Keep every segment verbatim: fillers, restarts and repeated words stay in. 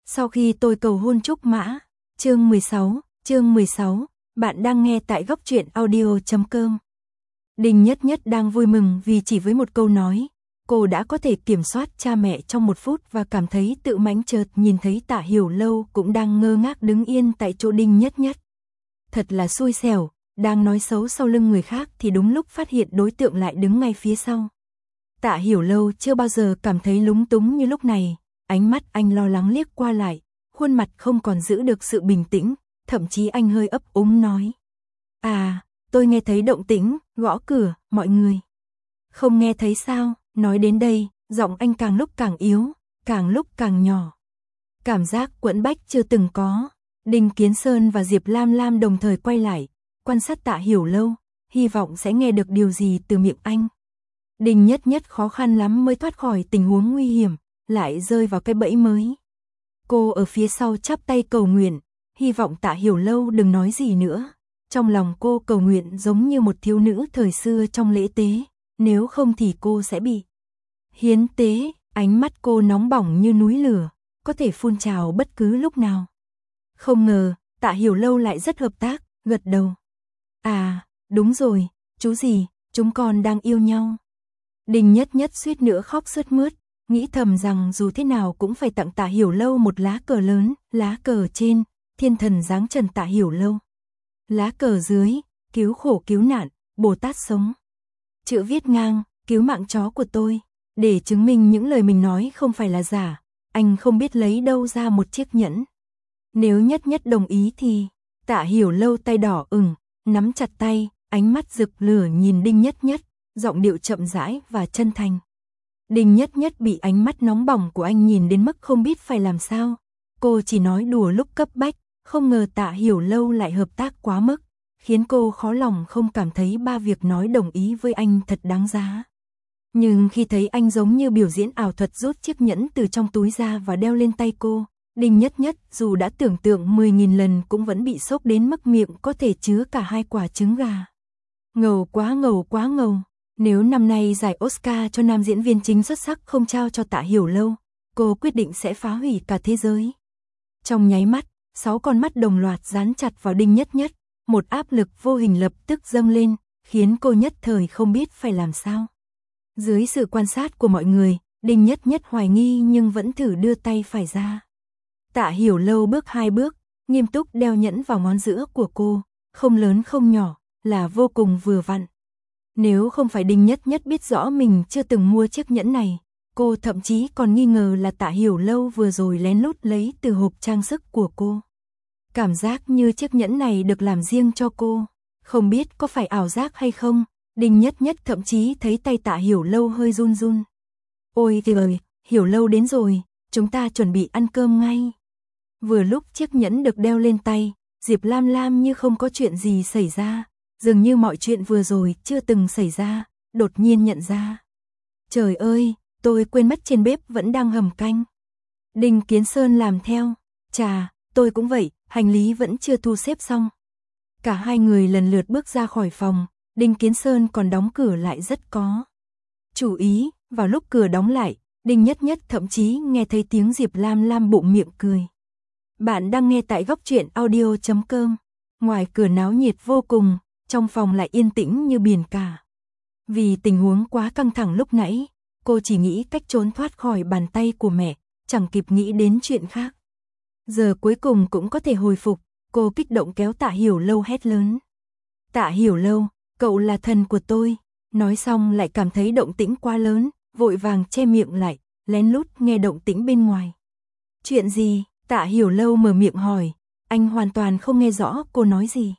Sau khi tôi cầu hôn Trúc Mã, chương mười sáu, chương mười sáu, bạn đang nghe tại góc truyện audio chấm com. Đinh Nhất Nhất đang vui mừng vì chỉ với một câu nói, cô đã có thể kiểm soát cha mẹ trong một phút và cảm thấy tự mãnh. Chợt nhìn thấy Tạ Hiểu Lâu cũng đang ngơ ngác đứng yên tại chỗ Đinh Nhất Nhất. Thật là xui xẻo, đang nói xấu sau lưng người khác thì đúng lúc phát hiện đối tượng lại đứng ngay phía sau. Tạ Hiểu Lâu chưa bao giờ cảm thấy lúng túng như lúc này, ánh mắt anh lo lắng liếc qua lại, khuôn mặt không còn giữ được sự bình tĩnh, thậm chí anh hơi ấp úng nói. À, tôi nghe thấy động tĩnh, gõ cửa, mọi người. Không nghe thấy sao? Nói đến đây, giọng anh càng lúc càng yếu, càng lúc càng nhỏ. Cảm giác quẫn bách chưa từng có. Đinh Kiến Sơn và Diệp Lam Lam đồng thời quay lại, quan sát Tạ Hiểu Lâu, hy vọng sẽ nghe được điều gì từ miệng anh. Đinh Nhất Nhất khó khăn lắm mới thoát khỏi tình huống nguy hiểm, lại rơi vào cái bẫy mới. Cô ở phía sau chắp tay cầu nguyện, hy vọng Tạ Hiểu Lâu đừng nói gì nữa. Trong lòng cô cầu nguyện giống như một thiếu nữ thời xưa trong lễ tế, nếu không thì cô sẽ bị hiến tế. Ánh mắt cô nóng bỏng như núi lửa, có thể phun trào bất cứ lúc nào. Không ngờ, Tạ Hiểu Lâu lại rất hợp tác, gật đầu. À, đúng rồi, chú gì, chúng con đang yêu nhau. Đinh Nhất Nhất suýt nữa khóc sướt mướt, nghĩ thầm rằng dù thế nào cũng phải tặng Tạ Hiểu Lâu một lá cờ lớn, lá cờ trên, thiên thần giáng trần Tạ Hiểu Lâu. Lá cờ dưới, cứu khổ cứu nạn, Bồ Tát sống. Chữ viết ngang, cứu mạng chó của tôi, để chứng minh những lời mình nói không phải là giả, anh không biết lấy đâu ra một chiếc nhẫn. Nếu Nhất Nhất đồng ý thì, Tạ Hiểu Lâu tay đỏ ửng, nắm chặt tay, ánh mắt rực lửa nhìn Đinh Nhất Nhất, giọng điệu chậm rãi và chân thành. Đinh Nhất Nhất bị ánh mắt nóng bỏng của anh nhìn đến mức không biết phải làm sao. Cô chỉ nói đùa lúc cấp bách, không ngờ Tạ Hiểu Lâu lại hợp tác quá mức, khiến cô khó lòng không cảm thấy ba việc nói đồng ý với anh thật đáng giá. Nhưng khi thấy anh giống như biểu diễn ảo thuật rút chiếc nhẫn từ trong túi ra và đeo lên tay cô, Đinh Nhất Nhất dù đã tưởng tượng mười nghìn lần cũng vẫn bị sốc đến mức miệng có thể chứa cả hai quả trứng gà. Ngầu quá ngầu quá ngầu. Nếu năm nay giải Oscar cho nam diễn viên chính xuất sắc không trao cho Tạ Hiểu Lâu, cô quyết định sẽ phá hủy cả thế giới. Trong nháy mắt, sáu con mắt đồng loạt dán chặt vào Đinh Nhất Nhất, một áp lực vô hình lập tức dâng lên, khiến cô nhất thời không biết phải làm sao. Dưới sự quan sát của mọi người, Đinh Nhất Nhất hoài nghi nhưng vẫn thử đưa tay phải ra. Tạ Hiểu Lâu bước hai bước, nghiêm túc đeo nhẫn vào ngón giữa của cô, không lớn không nhỏ, là vô cùng vừa vặn. Nếu không phải Đinh Nhất Nhất biết rõ mình chưa từng mua chiếc nhẫn này, cô thậm chí còn nghi ngờ là Tạ Hiểu Lâu vừa rồi lén lút lấy từ hộp trang sức của cô. Cảm giác như chiếc nhẫn này được làm riêng cho cô, không biết có phải ảo giác hay không, Đinh Nhất Nhất thậm chí thấy tay Tạ Hiểu Lâu hơi run run. Ôi trời, Hiểu Lâu đến rồi, chúng ta chuẩn bị ăn cơm ngay. Vừa lúc chiếc nhẫn được đeo lên tay, Diệp Lam Lam như không có chuyện gì xảy ra. Dường như mọi chuyện vừa rồi chưa từng xảy ra, đột nhiên nhận ra. Trời ơi, tôi quên mất trên bếp vẫn đang hầm canh. Đinh Kiến Sơn làm theo. Chà, tôi cũng vậy, hành lý vẫn chưa thu xếp xong. Cả hai người lần lượt bước ra khỏi phòng, Đinh Kiến Sơn còn đóng cửa lại rất có chú ý. Vào lúc cửa đóng lại, Đinh Nhất Nhất thậm chí nghe thấy tiếng Diệp Lam Lam bụng miệng cười. Bạn đang nghe tại góc truyện audio chấm com. Ngoài cửa náo nhiệt vô cùng, trong phòng lại yên tĩnh như biển cả. Vì tình huống quá căng thẳng lúc nãy, cô chỉ nghĩ cách trốn thoát khỏi bàn tay của mẹ, chẳng kịp nghĩ đến chuyện khác. Giờ cuối cùng cũng có thể hồi phục, cô kích động kéo Tạ Hiểu Lâu hét lớn. Tạ Hiểu Lâu, cậu là thần của tôi. Nói xong lại cảm thấy động tĩnh quá lớn, vội vàng che miệng lại, lén lút nghe động tĩnh bên ngoài. Chuyện gì? Tạ Hiểu Lâu mở miệng hỏi, anh hoàn toàn không nghe rõ cô nói gì.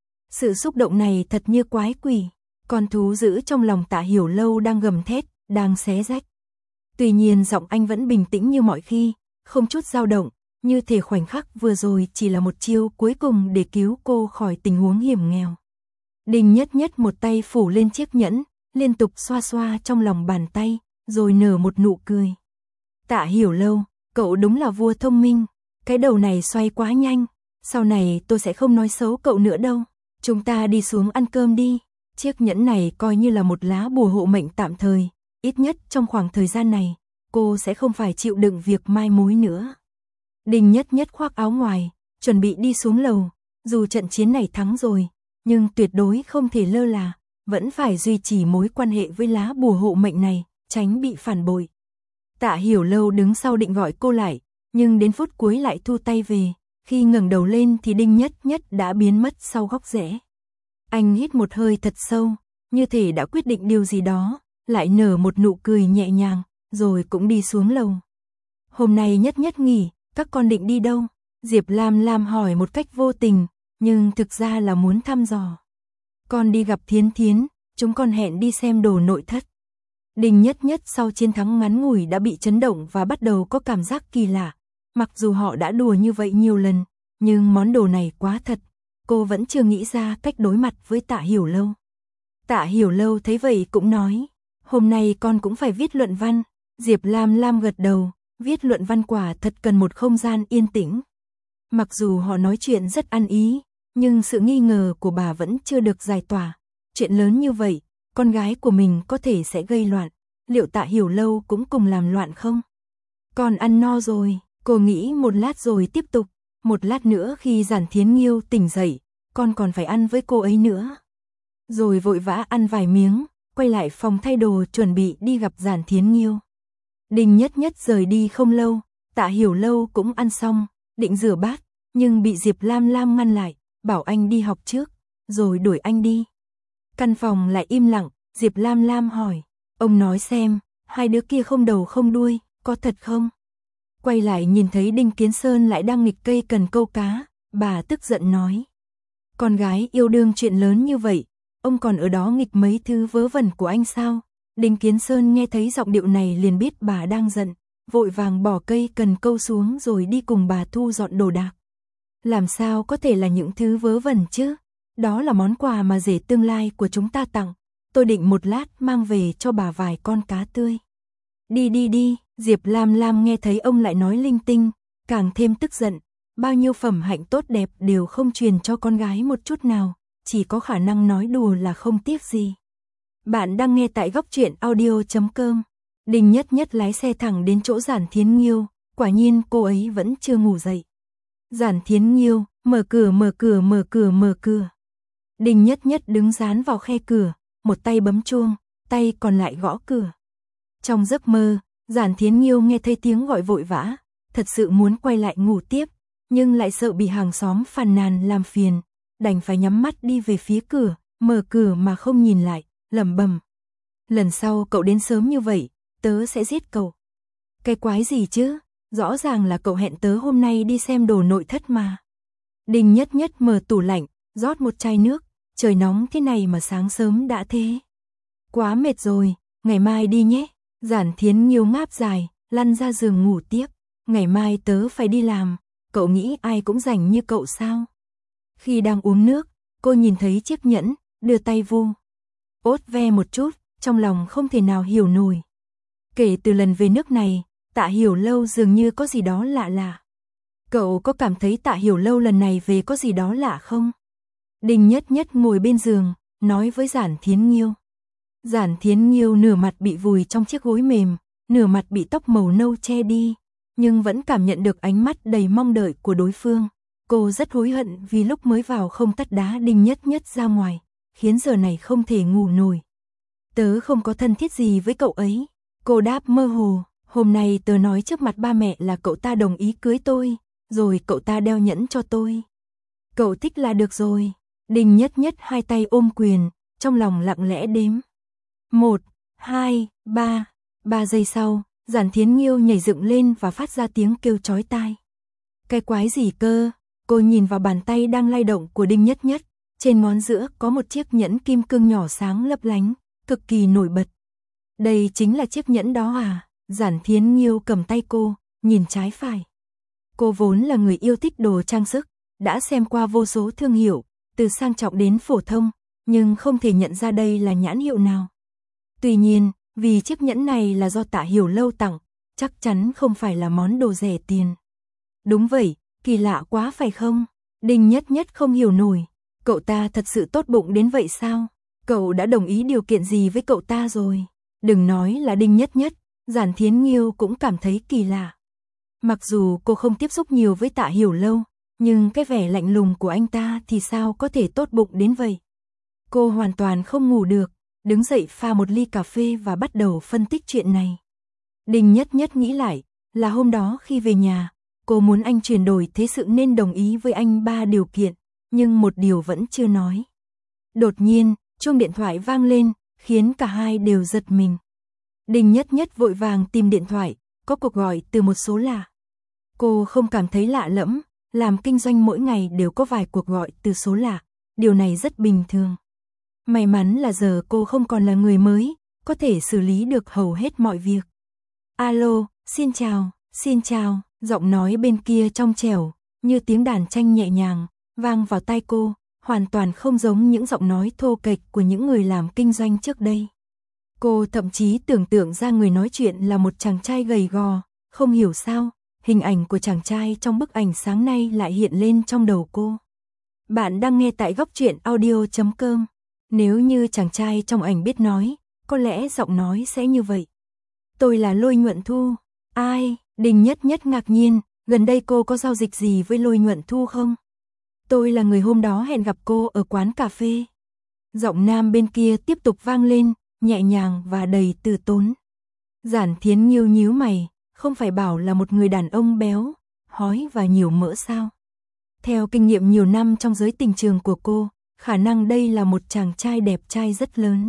Sự xúc động này thật như quái quỷ, con thú dữ trong lòng Tạ Hiểu Lâu đang gầm thét, đang xé rách. Tuy nhiên giọng anh vẫn bình tĩnh như mọi khi, không chút dao động, như thể khoảnh khắc vừa rồi chỉ là một chiêu cuối cùng để cứu cô khỏi tình huống hiểm nghèo. Đinh Nhất Nhất một tay phủ lên chiếc nhẫn, liên tục xoa xoa trong lòng bàn tay, rồi nở một nụ cười. Tạ Hiểu Lâu, cậu đúng là vua thông minh, cái đầu này xoay quá nhanh, sau này tôi sẽ không nói xấu cậu nữa đâu. Chúng ta đi xuống ăn cơm đi, chiếc nhẫn này coi như là một lá bùa hộ mệnh tạm thời, ít nhất trong khoảng thời gian này, cô sẽ không phải chịu đựng việc mai mối nữa. Đinh Nhất Nhất khoác áo ngoài, chuẩn bị đi xuống lầu, dù trận chiến này thắng rồi, nhưng tuyệt đối không thể lơ là, vẫn phải duy trì mối quan hệ với lá bùa hộ mệnh này, tránh bị phản bội. Tạ Hiểu Lâu đứng sau định gọi cô lại, nhưng đến phút cuối lại thu tay về, khi ngẩng đầu lên thì Đinh Nhất Nhất đã biến mất sau góc rẽ. Anh hít một hơi thật sâu, như thể đã quyết định điều gì đó, lại nở một nụ cười nhẹ nhàng, rồi cũng đi xuống lầu. Hôm nay Nhất Nhất nghỉ, các con định đi đâu? Diệp Lam Lam hỏi một cách vô tình, nhưng thực ra là muốn thăm dò. Con đi gặp Thiến Thiến, chúng con hẹn đi xem đồ nội thất. Đinh Nhất Nhất sau chiến thắng ngắn ngủi đã bị chấn động và bắt đầu có cảm giác kỳ lạ. Mặc dù họ đã đùa như vậy nhiều lần, nhưng món đồ này quá thật, cô vẫn chưa nghĩ ra cách đối mặt với Tạ Hiểu Lâu. Tạ Hiểu Lâu thấy vậy cũng nói, hôm nay con cũng phải viết luận văn. Diệp Lam Lam gật đầu, viết luận văn quả thật cần một không gian yên tĩnh. Mặc dù họ nói chuyện rất ăn ý, nhưng sự nghi ngờ của bà vẫn chưa được giải tỏa. Chuyện lớn như vậy, con gái của mình có thể sẽ gây loạn, liệu Tạ Hiểu Lâu cũng cùng làm loạn không? Con ăn no rồi, cô nghĩ một lát rồi tiếp tục, một lát nữa khi Giản Thiến Nghiêu tỉnh dậy, con còn phải ăn với cô ấy nữa. Rồi vội vã ăn vài miếng, quay lại phòng thay đồ chuẩn bị đi gặp Giản Thiến Nghiêu. Đinh Nhất Nhất rời đi không lâu, Tạ Hiểu Lâu cũng ăn xong, định rửa bát, nhưng bị Diệp Lam Lam ngăn lại, bảo anh đi học trước, rồi đuổi anh đi. Căn phòng lại im lặng, Diệp Lam Lam hỏi, ông nói xem, hai đứa kia không đầu không đuôi, có thật không? Quay lại nhìn thấy Đinh Kiến Sơn lại đang nghịch cây cần câu cá, bà tức giận nói. Con gái yêu đương chuyện lớn như vậy, ông còn ở đó nghịch mấy thứ vớ vẩn của anh sao? Đinh Kiến Sơn nghe thấy giọng điệu này liền biết bà đang giận, vội vàng bỏ cây cần câu xuống rồi đi cùng bà thu dọn đồ đạc. Làm sao có thể là những thứ vớ vẩn chứ? Đó là món quà mà rể tương lai của chúng ta tặng, tôi định một lát mang về cho bà vài con cá tươi. Đi đi đi, Diệp Lam Lam nghe thấy ông lại nói linh tinh, càng thêm tức giận, bao nhiêu phẩm hạnh tốt đẹp đều không truyền cho con gái một chút nào, chỉ có khả năng nói đùa là không tiếc gì. Bạn đang nghe tại góc truyện audio chấm com. Đinh Nhất Nhất lái xe thẳng đến chỗ Giản Thiến Nghiêu, quả nhiên cô ấy vẫn chưa ngủ dậy. Giản Thiến Nghiêu, mở cửa mở cửa mở cửa mở cửa. Đinh Nhất Nhất đứng dán vào khe cửa, một tay bấm chuông, tay còn lại gõ cửa. Trong giấc mơ, Giản Thiến Nghiêu nghe thấy tiếng gọi vội vã, thật sự muốn quay lại ngủ tiếp, nhưng lại sợ bị hàng xóm phàn nàn làm phiền, đành phải nhắm mắt đi về phía cửa, mở cửa mà không nhìn lại, lẩm bẩm. Lần sau cậu đến sớm như vậy, tớ sẽ giết cậu. Cái quái gì chứ, rõ ràng là cậu hẹn tớ hôm nay đi xem đồ nội thất mà. Đinh Nhất Nhất mở tủ lạnh, rót một chai nước, trời nóng thế này mà sáng sớm đã thế. Quá mệt rồi, ngày mai đi nhé. Giản Thiến Nghiêu ngáp dài, lăn ra giường ngủ tiếp. Ngày mai tớ phải đi làm, cậu nghĩ ai cũng rảnh như cậu sao? Khi đang uống nước, cô nhìn thấy chiếc nhẫn, đưa tay vu. Ốt ve một chút, trong lòng không thể nào hiểu nổi. Kể từ lần về nước này, Tạ Hiểu Lâu dường như có gì đó lạ lạ. Cậu có cảm thấy Tạ Hiểu Lâu lần này về có gì đó lạ không? Đinh Nhất Nhất ngồi bên giường, nói với Giản Thiến Nghiêu. Giản Thiến Nghiêu nửa mặt bị vùi trong chiếc gối mềm, nửa mặt bị tóc màu nâu che đi, nhưng vẫn cảm nhận được ánh mắt đầy mong đợi của đối phương. Cô rất hối hận vì lúc mới vào không tắt đá Đinh Nhất Nhất ra ngoài, khiến giờ này không thể ngủ nổi. Tớ không có thân thiết gì với cậu ấy. Cô đáp mơ hồ, hôm nay tớ nói trước mặt ba mẹ là cậu ta đồng ý cưới tôi, rồi cậu ta đeo nhẫn cho tôi. Cậu thích là được rồi. Đinh Nhất Nhất hai tay ôm quyền, trong lòng lặng lẽ đếm. Một, hai, ba, ba giây sau, Giản Thiến Nghiêu nhảy dựng lên và phát ra tiếng kêu chói tai. Cái quái gì cơ? Cô nhìn vào bàn tay đang lay động của Đinh Nhất Nhất, trên ngón giữa có một chiếc nhẫn kim cương nhỏ sáng lấp lánh, cực kỳ nổi bật. Đây chính là chiếc nhẫn đó à? Giản Thiến Nghiêu cầm tay cô, nhìn trái phải. Cô vốn là người yêu thích đồ trang sức, đã xem qua vô số thương hiệu, từ sang trọng đến phổ thông, nhưng không thể nhận ra đây là nhãn hiệu nào. Tuy nhiên, vì chiếc nhẫn này là do Tạ Hiểu Lâu tặng, chắc chắn không phải là món đồ rẻ tiền. Đúng vậy, kỳ lạ quá phải không? Đinh Nhất Nhất không hiểu nổi, cậu ta thật sự tốt bụng đến vậy sao? Cậu đã đồng ý điều kiện gì với cậu ta rồi? Đừng nói là Đinh Nhất Nhất, Giản Thiến Nghiêu cũng cảm thấy kỳ lạ. Mặc dù cô không tiếp xúc nhiều với Tạ Hiểu Lâu, nhưng cái vẻ lạnh lùng của anh ta thì sao có thể tốt bụng đến vậy. Cô hoàn toàn không ngủ được, đứng dậy pha một ly cà phê và bắt đầu phân tích chuyện này. Đinh Nhất Nhất nghĩ lại, là hôm đó khi về nhà, cô muốn anh chuyển đổi thế sự nên đồng ý với anh ba điều kiện, nhưng một điều vẫn chưa nói. Đột nhiên, chuông điện thoại vang lên, khiến cả hai đều giật mình. Đinh Nhất Nhất vội vàng tìm điện thoại, có cuộc gọi từ một số lạ. Cô không cảm thấy lạ lẫm, làm kinh doanh mỗi ngày đều có vài cuộc gọi từ số lạ, điều này rất bình thường. May mắn là giờ cô không còn là người mới, có thể xử lý được hầu hết mọi việc. Alo, xin chào, xin chào, giọng nói bên kia trong trẻo, như tiếng đàn tranh nhẹ nhàng, vang vào tai cô, hoàn toàn không giống những giọng nói thô kệch của những người làm kinh doanh trước đây. Cô thậm chí tưởng tượng ra người nói chuyện là một chàng trai gầy gò, không hiểu sao, hình ảnh của chàng trai trong bức ảnh sáng nay lại hiện lên trong đầu cô. Bạn đang nghe tại góc truyện audio chấm com. Nếu như chàng trai trong ảnh biết nói, có lẽ giọng nói sẽ như vậy. Tôi là Lôi Nhuận Thu. Ai? Đinh Nhất Nhất ngạc nhiên, gần đây cô có giao dịch gì với Lôi Nhuận Thu không? Tôi là người hôm đó hẹn gặp cô ở quán cà phê. Giọng nam bên kia tiếp tục vang lên, nhẹ nhàng và đầy từ tốn. Giản Thiến nhíu nhíu mày, không phải bảo là một người đàn ông béo, hói và nhiều mỡ sao? Theo kinh nghiệm nhiều năm trong giới tình trường của cô, khả năng đây là một chàng trai đẹp trai rất lớn.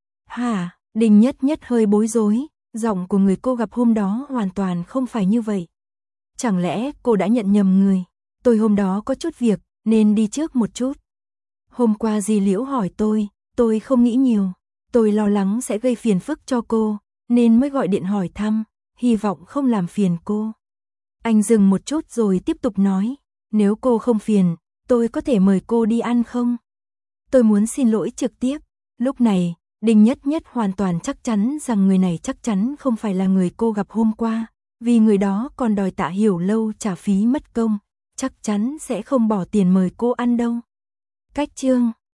Hả? Đinh Nhất Nhất hơi bối rối, giọng của người cô gặp hôm đó hoàn toàn không phải như vậy. Chẳng lẽ cô đã nhận nhầm người? Tôi hôm đó có chút việc, nên đi trước một chút. Hôm qua dì Liễu hỏi tôi, tôi không nghĩ nhiều. Tôi lo lắng sẽ gây phiền phức cho cô, nên mới gọi điện hỏi thăm, hy vọng không làm phiền cô. Anh dừng một chút rồi tiếp tục nói, nếu cô không phiền, tôi có thể mời cô đi ăn không? Tôi muốn xin lỗi trực tiếp. Lúc này, Đinh Nhất Nhất hoàn toàn chắc chắn rằng người này chắc chắn không phải là người cô gặp hôm qua, vì người đó còn đòi Tạ Hiểu Lâu trả phí mất công, chắc chắn sẽ không bỏ tiền mời cô ăn đâu. Cách chương